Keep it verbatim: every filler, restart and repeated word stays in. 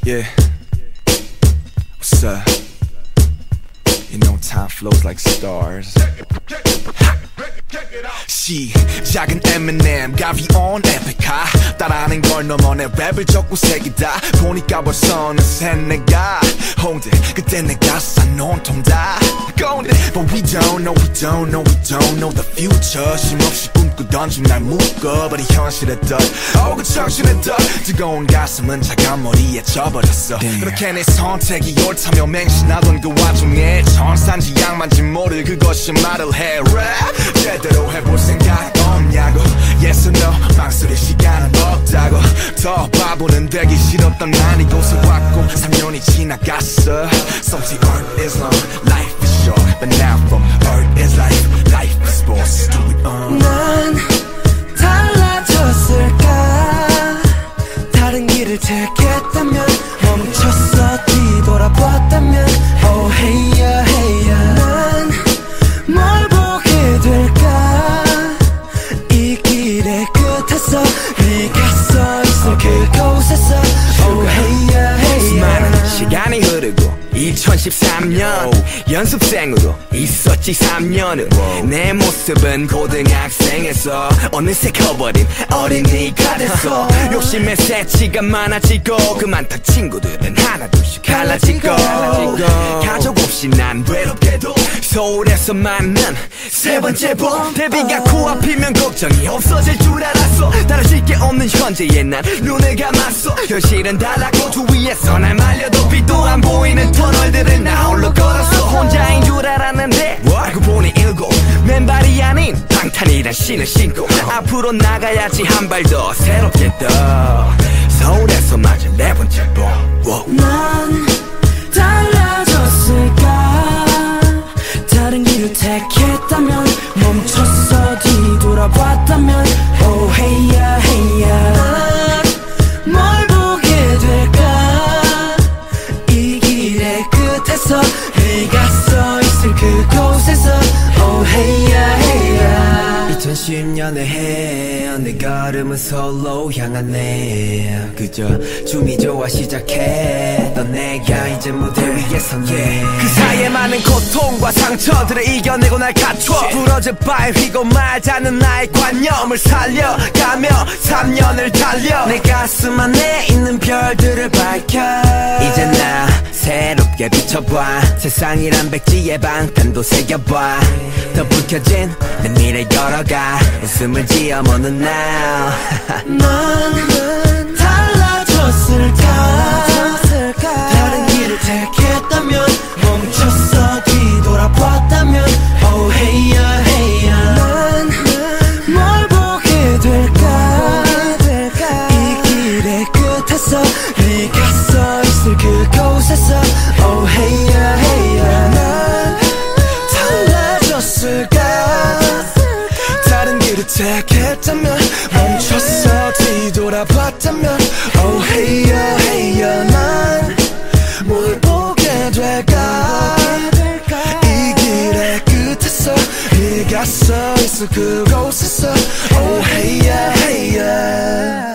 Yeah, what's up? You know time flows like stars. 시작은 Eminem, 가비 on 에픽하 따라하는 걸 넘어 내 랩을 적고 새기다 보니까 벌써 어느새 내가 홍대 그때 내가 싼 온통 다 건데 But we don't know, we don't know, we don't know the future 쉼없이 꿈꾸던 중 날 묶어 버린 현실의 덫 Oh 그 정신의 덫 뜨거운 가슴은 차가운 머리에 져버렸어 Damn. 그렇게 내 선택이 옳다며 맹신하던 그 와중에 천산지 양만지 모를 그것이 말을 해 Rap 제대로 해볼 생각 없냐고 Yes or no 망설일 시간은 없다고 더 바보는 되기 싫었던 난 이곳에 왔고 삼 년이 지나갔어 Something earth is long, life is short But now from earth is life, life is sports Do it on 난 달라졌을까 다른 길을 택했다면 멈췄어 뒤돌아봤다면 Oh hey yeah hey yeah 난 뭘 보게 될까 이 길의 끝에서 내가 서 있을 그곳에서 Oh hey yeah hey yeah 시간이 흐르고 이천십삼 년 연습생으로 있었지 삼 년은 내 모습은 고등학생에서 어느새 커버린 어린이가 됐어 욕심의 새치가 많아지고 그만 딱 친구들은 하나둘씩 갈라지고 가족 없이 난 외롭게도 서울에서 만난 세 번째 봄 데뷔가 코앞이면 걱정이 없어질 줄 알았어 달라질 게 없는 현재에 난 눈을 감았어 현실은 달랐고 주위에서 날 말려도 빛도 안 보이는 터널들을 나 홀로 걸었어 혼자인 줄 알았는데 알고 보니 일곱 맨발이 아닌 방탄이란 신을 신고 앞으로 나가야지 한 발 더 새롭게 떠 서울에서 맞은 네 번째 봄 난 달라졌을까 다른 길을 택했다면 멈췄어 뒤돌아봤다면 Oh hey yeah hey yeah 난 뭘 보게 될까 이 길의 끝에서 내가 서 있을 그곳에서 Oh hey yeah hey yeah 이천십 년의 해 내 걸음은 서울로 향하네 그저 춤이 좋아 시작했던 내가 이제 무대 위에 섰네 그 사이에 많은 고통과 상처들을 이겨내고 날 갖춰 부러져 바에 휘고 말자는 나의 관념을 살려가며 삼 년을 달려 내 가슴 안에 있는 별들을 밝혀 이제 나 새롭게 비춰봐 세상이란 백지에 방탄도 새겨봐 더 불 켜진 내 미래 열어가 웃음을 지어 먹는 now 난 달라졌을까 다른 길을 택했다면 멈췄어 뒤돌아봤다면 Oh hey yeah hey yeah 난 뭘 보게 될까 이 길의 끝에서 내가 서 있을 그곳에서 Oh hey yeah hey yeah 난 달라졌을까 다른 길을 택했다면 멈췄어 뒤돌아봤다면 Oh hey yeah hey yeah 난 뭘 보게 될까 이 길의 끝에서 네가 서 있을 그곳에서 Oh hey yeah hey yeah